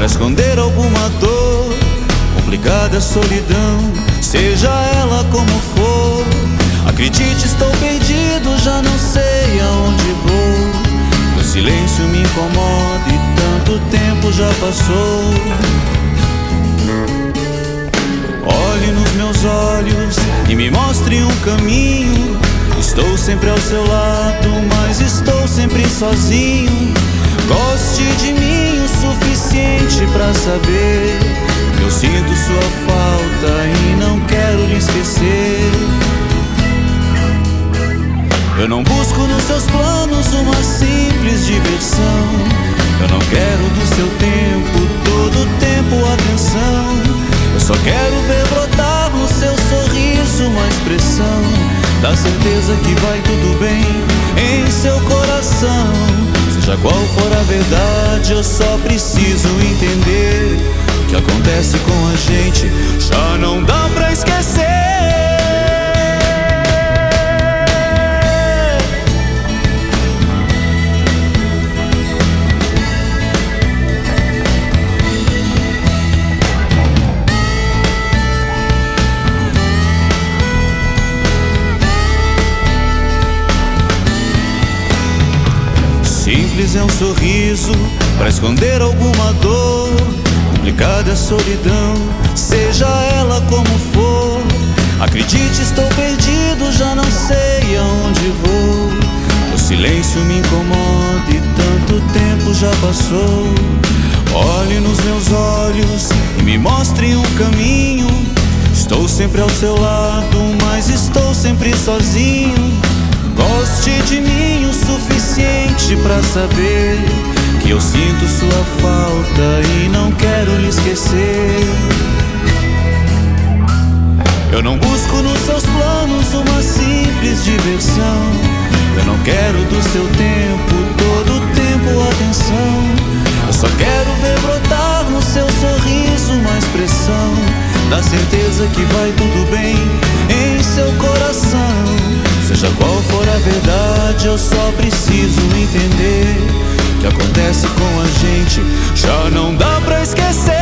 esconder alguma dor. Complicada solidão, seja ela como for. Acredite, estou perdido, já não sei aonde vou. O silêncio me incomoda e tanto tempo já passou. Olhe nos meus olhos e me mostre um caminho. Estou sempre ao seu lado, mas estou sempre sozinho. Goste de mim o suficiente pra saber que eu sinto sua falta e não quero lhe esquecer. Eu não busco nos seus planos uma simples diversão. Eu não quero do seu tempo, todo o tempo, atenção. Eu só quero ver brotar no seu sorriso uma expressão da certeza que vai tudo bem em seu coração. Seja qual for a verdade, eu só preciso entender. O que acontece com a gente já não dá pra esquecer. Simples é um sorriso pra esconder alguma dor. Complicada é a solidão, seja ela como for. Acredite, estou perdido, já não sei aonde vou. O silêncio me incomoda e tanto tempo já passou. Olhe nos meus olhos e me mostre um caminho. Estou sempre ao seu lado, mas estou sempre sozinho. Goste de mim o suficiente pra saber que eu sinto sua falta e não quero lhe esquecer. Eu não busco nos seus planos uma simples diversão. Eu não quero do seu tempo, todo o tempo, atenção. Eu só quero ver brotar no seu sorriso uma expressão da certeza que vai tudo bem em seu coração. Seja qual for a verdade, eu só preciso entender. O que acontece com a gente já não dá pra esquecer.